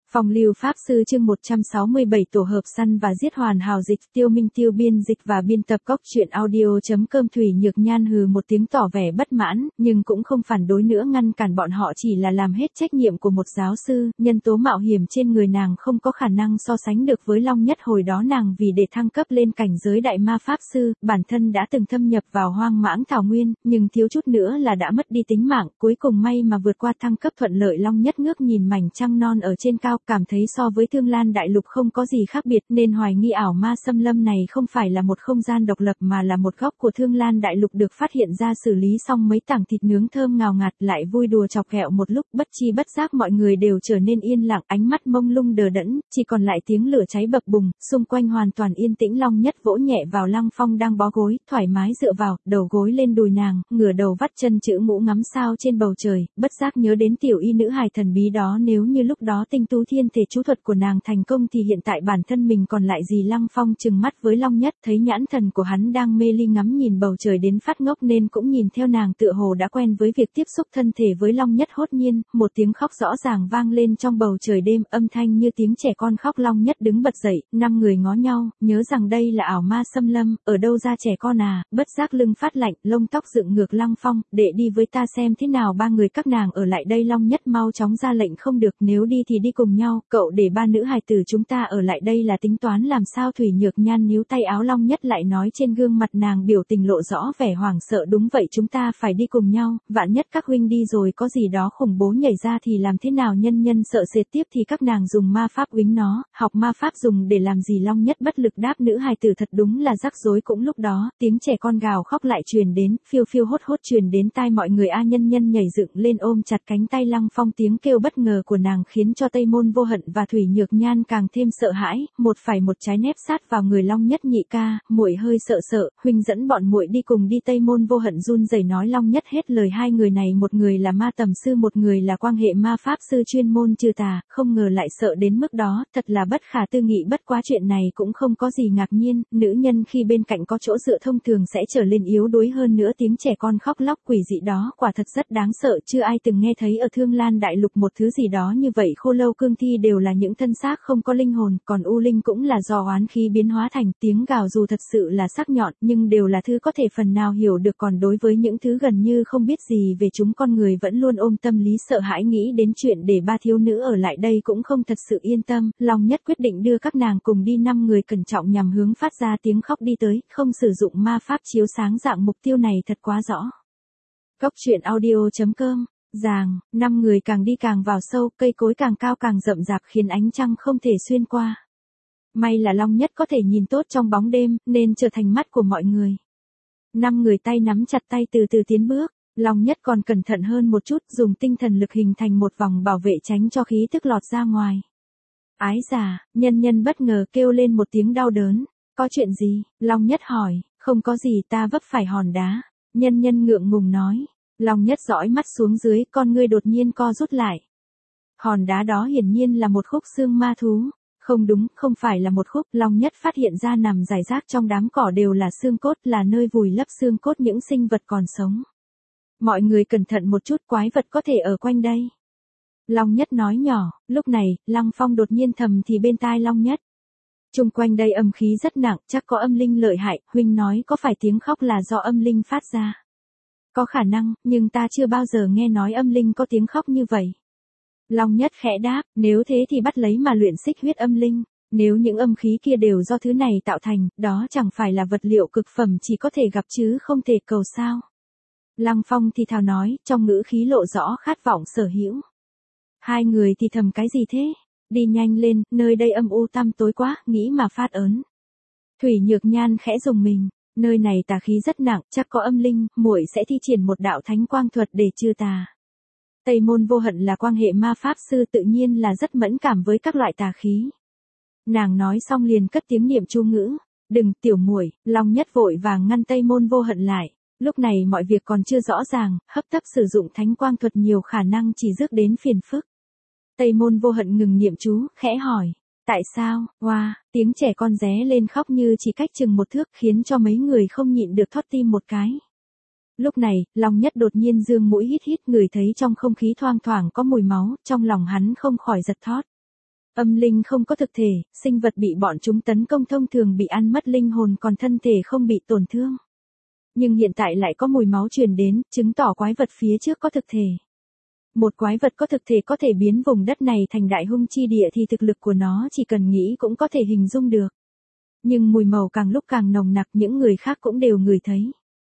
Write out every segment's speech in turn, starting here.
Phong lưu Pháp sư chương 167 tổ hợp săn và giết hoàn hảo dịch Tiêu Minh Tiêu biên dịch và biên tập Cốc truyện audio.com Thủy Nhược Nhan hừ một tiếng tỏ vẻ bất mãn, nhưng cũng không phản đối nữa ngăn cản bọn họ chỉ là làm hết trách nhiệm của một giáo sư, nhân tố mạo hiểm trên người nàng không có khả năng so sánh được với Long Nhất hồi đó nàng vì để thăng cấp lên cảnh giới đại ma Pháp sư, bản thân đã từng thâm nhập vào hoang mãng thảo nguyên, nhưng thiếu chút nữa là đã mất đi tính mạng, cuối cùng may mà vượt qua thăng cấp thuận lợi. Long Nhất ngước nhìn mảnh trăng non ở trên cao, cảm thấy so với Thương Lan Đại Lục không có gì khác biệt nên hoài nghi ảo ma xâm lâm này không phải là một không gian độc lập mà là một góc của Thương Lan Đại Lục được phát hiện ra xử lý xong mấy tảng thịt nướng thơm ngào ngạt lại vui đùa chọc ghẹo một lúc bất chi bất giác mọi người đều trở nên yên lặng ánh mắt mông lung đờ đẫn, chỉ còn lại tiếng lửa cháy bập bùng, xung quanh hoàn toàn yên tĩnh. Long Nhất vỗ nhẹ vào Lăng Phong đang bó gối, thoải mái dựa vào, đầu gối lên đùi nàng, ngửa đầu vắt chân chữ mũ ngắm sao trên bầu trời, bất giác nhớ đến tiểu y nữ hài thần bí đó nếu như lúc đó tinh tú thiên thể chú thuật của nàng thành công thì hiện tại bản thân mình còn lại gì. Lăng Phong trừng mắt với Long Nhất thấy nhãn thần của hắn đang mê ly ngắm nhìn bầu trời đến phát ngốc nên cũng nhìn theo nàng tựa hồ đã quen với việc tiếp xúc thân thể với Long Nhất. Hốt nhiên, một tiếng khóc rõ ràng vang lên trong bầu trời đêm âm thanh như tiếng trẻ con khóc. Long Nhất đứng bật dậy, năm người ngó nhau, nhớ rằng đây là ảo ma xâm lâm, ở đâu ra trẻ con à, bất giác lưng phát lạnh, lông tóc dựng ngược. Lăng Phong, để đi với ta xem thế nào. Ba người các nàng ở lại đây. Long Nhất mau chóng ra lệnh. Không được, nếu đi thì đi cùng nhau, cậu để ba nữ hài tử chúng ta ở lại đây là tính toán làm sao? Thủy Nhược Nhan níu tay áo Long Nhất lại nói, trên gương mặt nàng biểu tình lộ rõ vẻ hoảng sợ. Đúng vậy, chúng ta phải đi cùng nhau, vạn nhất các huynh đi rồi có gì đó khủng bố nhảy ra thì làm thế nào? Nhân sợ sệt tiếp thì các nàng dùng ma pháp uýnh nó, học ma pháp dùng để làm gì? Long Nhất bất lực đáp. Nữ hài tử thật đúng là rắc rối. Cũng lúc đó, tiếng trẻ con gào khóc lại truyền đến, phiêu phiêu hốt hốt truyền đến tai mọi người. Nhân nhảy dựng lên ôm chặt cánh tay Lăng Phong, tiếng kêu bất ngờ của nàng khiến cho Tây Môn Vô Hận và Thủy Nhược Nhan càng thêm sợ hãi, một trái nép sát vào người Long Nhất. Nhị ca, muội hơi sợ, huynh dẫn bọn muội đi cùng đi. Tây Môn Vô Hận run rẩy nói. Long Nhất hết lời. Hai người này một người là ma tầm sư, một người là quan hệ ma pháp sư chuyên môn trừ tà, không ngờ lại sợ đến mức đó, thật là bất khả tư nghị. Bất quá chuyện này cũng không có gì ngạc nhiên, nữ nhân khi bên cạnh có chỗ dựa thông thường sẽ trở lên yếu đuối hơn nữa. Tiếng trẻ con khóc lóc quỷ dị đó quả thật rất đáng sợ, chưa ai từng nghe thấy ở Thương Lan Đại Lục một thứ gì đó như vậy. Khô lâu cương thi đều là những thân xác không có linh hồn, còn u linh cũng là do oán khí biến hóa thành. Tiếng gào dù thật sự là sắc nhọn nhưng đều là thứ có thể phần nào hiểu được, còn đối với những thứ gần như không biết gì về chúng con người vẫn luôn ôm tâm lý sợ hãi. Nghĩ đến chuyện để ba thiếu nữ ở lại đây cũng không thật sự yên tâm, Long Nhất quyết định đưa các nàng cùng đi. Năm người cẩn trọng nhằm hướng phát ra tiếng khóc đi tới, không sử dụng ma pháp chiếu sáng dạng mục tiêu này thật quá rõ. Cốc truyện audio.com năm người càng đi càng vào sâu, cây cối càng cao càng rậm rạp khiến ánh trăng không thể xuyên qua. May là Long Nhất có thể nhìn tốt trong bóng đêm, nên trở thành mắt của mọi người. Năm người tay nắm chặt tay từ từ tiến bước, Long Nhất còn cẩn thận hơn một chút, dùng tinh thần lực hình thành một vòng bảo vệ tránh cho khí tức lọt ra ngoài. Ái già, nhân bất ngờ kêu lên một tiếng đau đớn. Có chuyện gì? Long Nhất hỏi. Không có gì, ta vấp phải hòn đá. Nhân ngượng ngùng nói. Long Nhất dõi mắt xuống dưới, con ngươi đột nhiên co rút lại. Hòn đá đó hiển nhiên là một khúc xương ma thú. Không đúng, không phải là một khúc. Long Nhất phát hiện ra nằm rải rác trong đám cỏ đều là xương cốt, là nơi vùi lấp xương cốt những sinh vật còn sống. Mọi người cẩn thận một chút, quái vật có thể ở quanh đây. Long Nhất nói nhỏ. Lúc này, Lăng Phong đột nhiên thầm thì bên tai Long Nhất. Chung quanh đây âm khí rất nặng, chắc có âm linh lợi hại, huynh nói có phải tiếng khóc là do âm linh phát ra? Có khả năng, nhưng ta chưa bao giờ nghe nói âm linh có tiếng khóc như vậy. Long Nhất khẽ đáp, nếu thế thì bắt lấy mà luyện xích huyết âm linh. Nếu những âm khí kia đều do thứ này tạo thành, đó chẳng phải là vật liệu cực phẩm chỉ có thể gặp chứ không thể cầu sao. Lăng Phong thì thào nói, trong ngữ khí lộ rõ khát vọng sở hữu. Hai người thì thầm cái gì thế? Đi nhanh lên, nơi đây âm u tăm tối quá, nghĩ mà phát ớn. Thủy Nhược Nhan khẽ rùng mình, nơi này tà khí rất nặng, chắc có âm linh, muội sẽ thi triển một đạo thánh quang thuật để trừ tà. Tây Môn Vô Hận là quan hệ ma pháp sư tự nhiên là rất mẫn cảm với các loại tà khí. Nàng nói xong liền cất tiếng niệm chú ngữ. Đừng, tiểu muội. Long Nhất vội vàng ngăn Tây Môn Vô Hận lại. Lúc này mọi việc còn chưa rõ ràng, hấp tấp sử dụng thánh quang thuật nhiều khả năng chỉ rước đến phiền phức. Tây Môn Vô Hận ngừng niệm chú, khẽ hỏi. Tại sao? Wow, tiếng trẻ con ré lên khóc như chỉ cách chừng một thước khiến cho mấy người không nhịn được thót tim một cái. Lúc này, Long Nhất đột nhiên dương mũi hít ngửi thấy trong không khí thoang thoảng có mùi máu, trong lòng hắn không khỏi giật thót. Âm linh không có thực thể, sinh vật bị bọn chúng tấn công thông thường bị ăn mất linh hồn còn thân thể không bị tổn thương. Nhưng hiện tại lại có mùi máu truyền đến, chứng tỏ quái vật phía trước có thực thể. Một quái vật có thực thể có thể biến vùng đất này thành đại hung chi địa thì thực lực của nó chỉ cần nghĩ cũng có thể hình dung được. Nhưng mùi màu càng lúc càng nồng nặc, những người khác cũng đều ngửi thấy.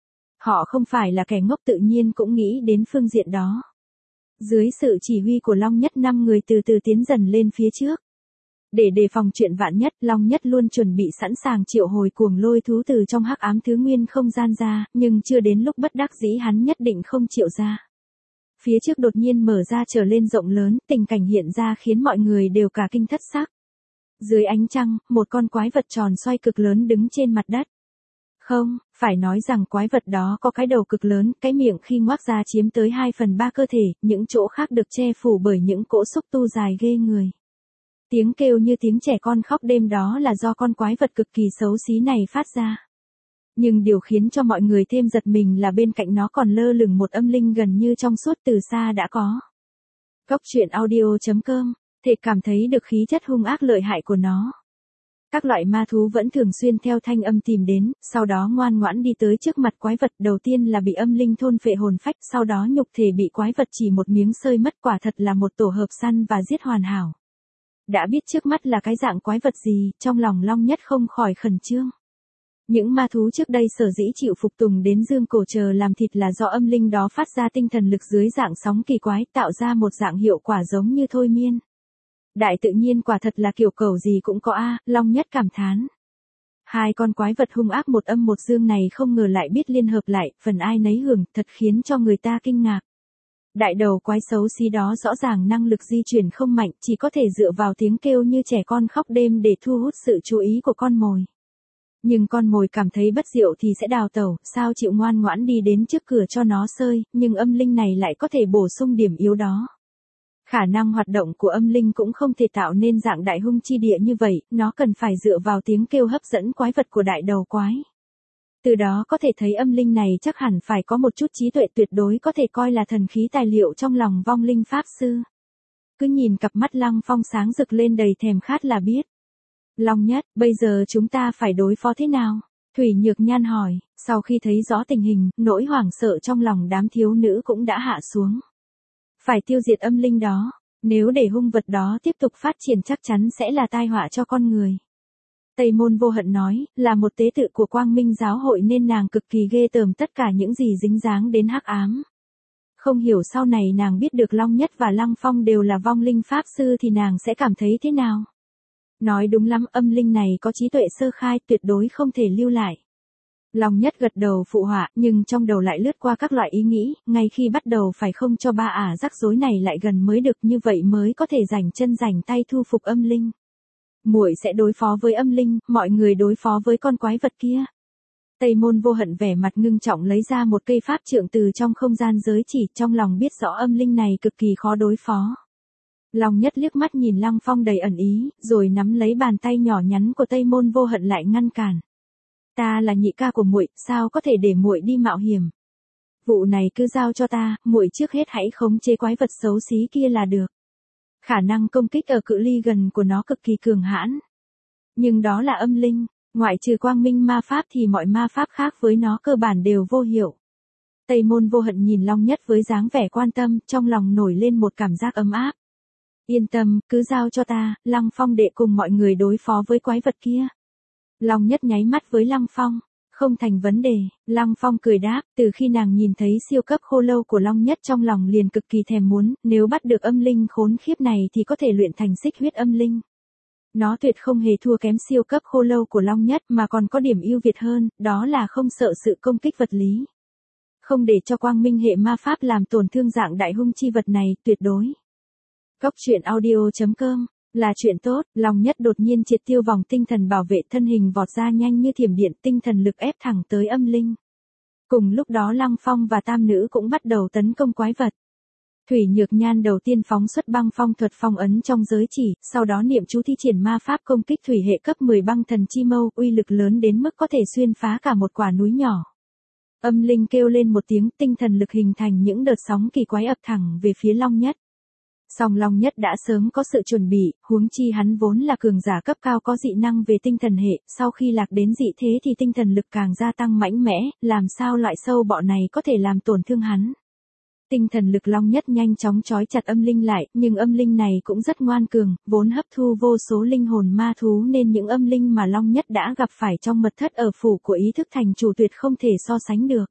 Họ không phải là kẻ ngốc, tự nhiên cũng nghĩ đến phương diện đó. Dưới sự chỉ huy của Long Nhất, 5 người từ từ tiến dần lên phía trước. Để đề phòng chuyện vạn nhất, Long Nhất luôn chuẩn bị sẵn sàng triệu hồi cuồng lôi thú từ trong hắc ám thứ nguyên không gian ra, nhưng chưa đến lúc bất đắc dĩ hắn nhất định không triệu ra. Phía trước đột nhiên mở ra trở lên rộng lớn, tình cảnh hiện ra khiến mọi người đều cả kinh thất xác. Dưới ánh trăng, một con quái vật tròn xoay cực lớn đứng trên mặt đất. Không, phải nói rằng quái vật đó có cái đầu cực lớn, cái miệng khi ngoác ra chiếm tới 2/3 cơ thể, những chỗ khác được che phủ bởi những cỗ xúc tu dài ghê người. Tiếng kêu như tiếng trẻ con khóc đêm đó là do con quái vật cực kỳ xấu xí này phát ra. Nhưng điều khiến cho mọi người thêm giật mình là bên cạnh nó còn lơ lửng một âm linh gần như trong suốt, từ xa đã có. Cốc truyện audio.com, thể cảm thấy được khí chất hung ác lợi hại của nó. Các loại ma thú vẫn thường xuyên theo thanh âm tìm đến, sau đó ngoan ngoãn đi tới trước mặt quái vật, đầu tiên là bị âm linh thôn phệ hồn phách, sau đó nhục thể bị quái vật chỉ một miếng xơi mất, quả thật là một tổ hợp săn và giết hoàn hảo. Đã biết trước mắt là cái dạng quái vật gì, trong lòng Long Nhất không khỏi khẩn trương. Những ma thú trước đây sở dĩ chịu phục tùng đến dương cổ chờ làm thịt là do âm linh đó phát ra tinh thần lực dưới dạng sóng kỳ quái, tạo ra một dạng hiệu quả giống như thôi miên. Đại tự nhiên quả thật là kiểu cẩu gì cũng có a, Long Nhất cảm thán. Hai con quái vật hung ác một âm một dương này không ngờ lại biết liên hợp lại, phần ai nấy hưởng, thật khiến cho người ta kinh ngạc. Đại đầu quái xấu xí đó rõ ràng năng lực di chuyển không mạnh, chỉ có thể dựa vào tiếng kêu như trẻ con khóc đêm để thu hút sự chú ý của con mồi. Nhưng con mồi cảm thấy bất diệu thì sẽ đào tẩu, sao chịu ngoan ngoãn đi đến trước cửa cho nó sơi, nhưng âm linh này lại có thể bổ sung điểm yếu đó. Khả năng hoạt động của âm linh cũng không thể tạo nên dạng đại hung chi địa như vậy, nó cần phải dựa vào tiếng kêu hấp dẫn quái vật của đại đầu quái. Từ đó có thể thấy âm linh này chắc hẳn phải có một chút trí tuệ, tuyệt đối có thể coi là thần khí tài liệu trong lòng vong linh pháp sư. Cứ nhìn cặp mắt Lăng Phong sáng rực lên đầy thèm khát là biết. Long Nhất, bây giờ chúng ta phải đối phó thế nào? Thủy Nhược Nhan hỏi, sau khi thấy rõ tình hình, nỗi hoảng sợ trong lòng đám thiếu nữ cũng đã hạ xuống. Phải tiêu diệt âm linh đó, nếu để hung vật đó tiếp tục phát triển chắc chắn sẽ là tai họa cho con người. Tây Môn Vô Hận nói, là một tế tự của Quang Minh giáo hội nên nàng cực kỳ ghê tởm tất cả những gì dính dáng đến hắc ám. Không hiểu sau này nàng biết được Long Nhất và Lăng Phong đều là vong linh pháp sư thì nàng sẽ cảm thấy thế nào? Nói đúng lắm, âm linh này có trí tuệ sơ khai, tuyệt đối không thể lưu lại. Long Nhất gật đầu phụ họa, nhưng trong đầu lại lướt qua các loại ý nghĩ, ngay khi bắt đầu phải không cho ba rắc rối này lại gần mới được, như vậy mới có thể rảnh chân rảnh tay thu phục âm linh. Muội sẽ đối phó với âm linh, mọi người đối phó với con quái vật kia. Tây Môn Vô Hận vẻ mặt ngưng trọng lấy ra một cây pháp trượng từ trong không gian giới chỉ, trong lòng biết rõ âm linh này cực kỳ khó đối phó. Long Nhất liếc mắt nhìn Lăng Phong đầy ẩn ý, rồi nắm lấy bàn tay nhỏ nhắn của Tây Môn Vô Hận lại ngăn cản. Ta là nhị ca của muội, sao có thể để muội đi mạo hiểm? Vụ này cứ giao cho ta, muội trước hết hãy khống chế quái vật xấu xí kia là được. Khả năng công kích ở cự ly gần của nó cực kỳ cường hãn. Nhưng đó là âm linh, ngoại trừ quang minh ma pháp thì mọi ma pháp khác với nó cơ bản đều vô hiệu. Tây Môn Vô Hận nhìn Long Nhất với dáng vẻ quan tâm, trong lòng nổi lên một cảm giác ấm áp. Yên tâm, cứ giao cho ta, Lăng Phong đệ cùng mọi người đối phó với quái vật kia. Long Nhất nháy mắt với Lăng Phong. Không thành vấn đề, Lăng Phong cười đáp, từ khi nàng nhìn thấy siêu cấp khô lâu của Long Nhất trong lòng liền cực kỳ thèm muốn, nếu bắt được âm linh khốn khiếp này thì có thể luyện thành xích huyết âm linh. Nó tuyệt không hề thua kém siêu cấp khô lâu của Long Nhất mà còn có điểm ưu việt hơn, đó là không sợ sự công kích vật lý. Không để cho quang minh hệ ma pháp làm tổn thương dạng đại hung chi vật này, tuyệt đối. Cốc truyện audio.com là chuyện tốt, Long Nhất đột nhiên triệt tiêu vòng tinh thần bảo vệ, thân hình vọt ra nhanh như thiểm điện, tinh thần lực ép thẳng tới âm linh. Cùng lúc đó Lăng Phong và tam nữ cũng bắt đầu tấn công quái vật. Thủy Nhược Nhan đầu tiên phóng xuất băng phong thuật phong ấn trong giới chỉ, sau đó niệm chú thi triển ma pháp công kích thủy hệ cấp 10 băng thần chi mâu, uy lực lớn đến mức có thể xuyên phá cả một quả núi nhỏ. Âm linh kêu lên một tiếng, tinh thần lực hình thành những đợt sóng kỳ quái ập thẳng về phía Long Nhất. Song Long Nhất đã sớm có sự chuẩn bị, huống chi hắn vốn là cường giả cấp cao có dị năng về tinh thần hệ, sau khi lạc đến dị thế thì tinh thần lực càng gia tăng mạnh mẽ, làm sao loại sâu bọ này có thể làm tổn thương hắn. Tinh thần lực Long Nhất nhanh chóng trói chặt âm linh lại, nhưng âm linh này cũng rất ngoan cường, vốn hấp thu vô số linh hồn ma thú nên những âm linh mà Long Nhất đã gặp phải trong mật thất ở phủ của ý thức thành chủ tuyệt không thể so sánh được.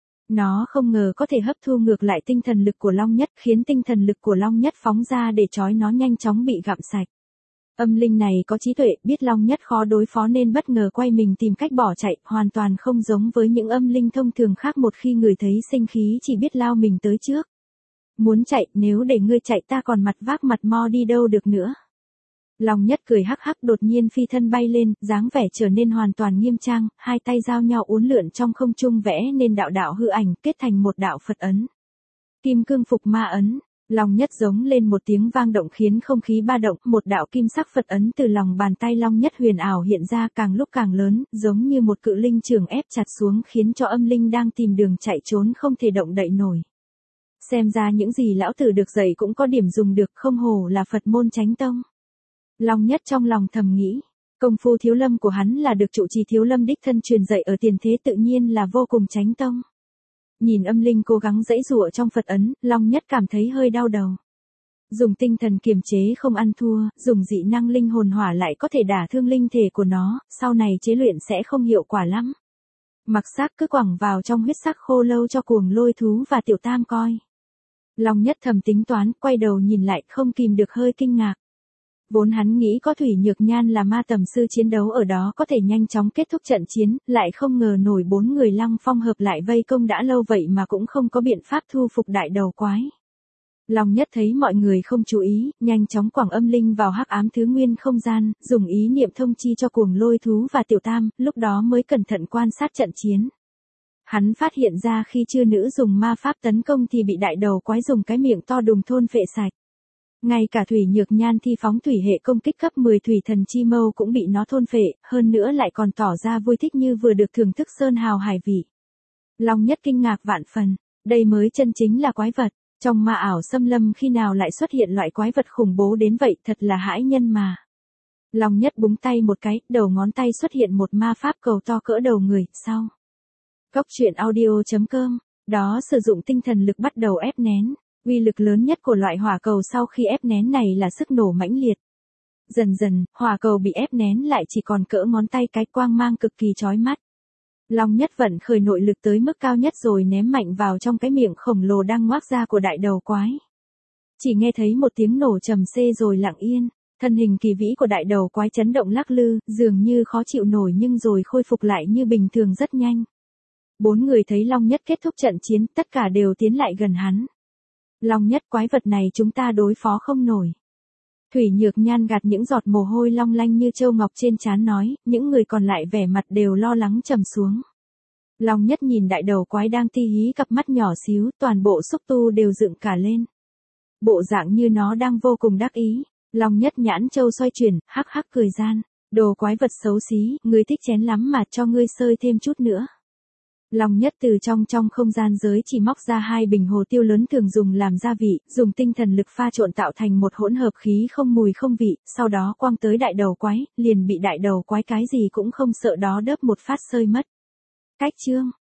Nó không ngờ có thể hấp thu ngược lại tinh thần lực của Long Nhất, khiến tinh thần lực của Long Nhất phóng ra để trói nó nhanh chóng bị gặm sạch. Âm linh này có trí tuệ, biết Long Nhất khó đối phó nên bất ngờ quay mình tìm cách bỏ chạy, hoàn toàn không giống với những âm linh thông thường khác, một khi người thấy sinh khí chỉ biết lao mình tới trước. Muốn chạy, nếu để ngươi chạy ta còn mặt vác mặt mo đi đâu được nữa. Long Nhất cười hắc hắc, đột nhiên phi thân bay lên, dáng vẻ trở nên hoàn toàn nghiêm trang, hai tay giao nhau uốn lượn trong không trung vẽ nên đạo đạo hư ảnh kết thành một đạo Phật ấn. Kim cương phục ma ấn. Long Nhất giống lên một tiếng vang động khiến không khí ba động, một đạo kim sắc Phật ấn từ lòng bàn tay Long Nhất huyền ảo hiện ra, càng lúc càng lớn, giống như một cự linh chưởng ép chặt xuống khiến cho âm linh đang tìm đường chạy trốn không thể động đậy nổi. Xem ra những gì lão tử được dạy cũng có điểm dùng được, không hổ là Phật môn chánh tông. Long Nhất trong lòng thầm nghĩ, công phu thiếu lâm của hắn là được trụ trì thiếu lâm đích thân truyền dạy ở tiền thế, tự nhiên là vô cùng chánh tông. Nhìn âm linh cố gắng giãy giụa trong Phật ấn, Long Nhất cảm thấy hơi đau đầu. Dùng tinh thần kiềm chế không ăn thua, dùng dị năng linh hồn hỏa lại có thể đả thương linh thể của nó, sau này chế luyện sẽ không hiệu quả lắm. Mặc xác cứ quẳng vào trong huyết sắc khô lâu cho cuồng lôi thú và tiểu tam coi. Long Nhất thầm tính toán, quay đầu nhìn lại không kìm được hơi kinh ngạc. Vốn hắn nghĩ có Thủy Nhược Nhan là ma tầm sư chiến đấu ở đó có thể nhanh chóng kết thúc trận chiến, lại không ngờ nổi 4 người Lăng Phong hợp lại vây công đã lâu vậy mà cũng không có biện pháp thu phục đại đầu quái. Long Nhất thấy mọi người không chú ý, nhanh chóng quẳng âm linh vào hắc ám thứ nguyên không gian, dùng ý niệm thông chi cho cuồng lôi thú và tiểu tam, lúc đó mới cẩn thận quan sát trận chiến. Hắn phát hiện ra khi chưa nữ dùng ma pháp tấn công thì bị đại đầu quái dùng cái miệng to đùng thôn phệ sạch. Ngay cả Thủy Nhược Nhan thi phóng thủy hệ công kích cấp 10 thủy thần chi mâu cũng bị nó thôn phệ, hơn nữa lại còn tỏ ra vui thích như vừa được thưởng thức sơn hào hải vị. Long Nhất kinh ngạc vạn phần, đây mới chân chính là quái vật, trong ma ảo xâm lâm khi nào lại xuất hiện loại quái vật khủng bố đến vậy, thật là hãi nhân mà. Long Nhất búng tay một cái, đầu ngón tay xuất hiện một ma pháp cầu to cỡ đầu người, sau. Cốc truyện audio.com, đó sử dụng tinh thần lực bắt đầu ép nén. Uy lực lớn nhất của loại hỏa cầu sau khi ép nén này là sức nổ mãnh liệt. Dần dần, hỏa cầu bị ép nén lại chỉ còn cỡ ngón tay cái, quang mang cực kỳ chói mắt. Long Nhất vận khởi nội lực tới mức cao nhất rồi ném mạnh vào trong cái miệng khổng lồ đang ngoác ra của đại đầu quái. Chỉ nghe thấy một tiếng nổ trầm xê rồi lặng yên, thân hình kỳ vĩ của đại đầu quái chấn động lắc lư, dường như khó chịu nổi nhưng rồi khôi phục lại như bình thường rất nhanh. 4 người thấy Long Nhất kết thúc trận chiến, tất cả đều tiến lại gần hắn. Long Nhất, quái vật này chúng ta đối phó không nổi. Thủy Nhược Nhan gạt những giọt mồ hôi long lanh như châu ngọc trên trán nói, những người còn lại vẻ mặt đều lo lắng trầm xuống. Long Nhất nhìn đại đầu quái đang ti hí cặp mắt nhỏ xíu, toàn bộ xúc tu đều dựng cả lên. Bộ dạng như nó đang vô cùng đắc ý. Long Nhất nhãn châu xoay chuyển, hắc hắc cười gian, đồ quái vật xấu xí, ngươi thích chén lắm mà, cho ngươi sơi thêm chút nữa. Long Nhất từ trong không gian giới chỉ móc ra 2 bình hồ tiêu lớn thường dùng làm gia vị, dùng tinh thần lực pha trộn tạo thành một hỗn hợp khí không mùi không vị, sau đó quăng tới đại đầu quái, liền bị đại đầu quái cái gì cũng không sợ đó đớp một phát sơi mất. Cách chương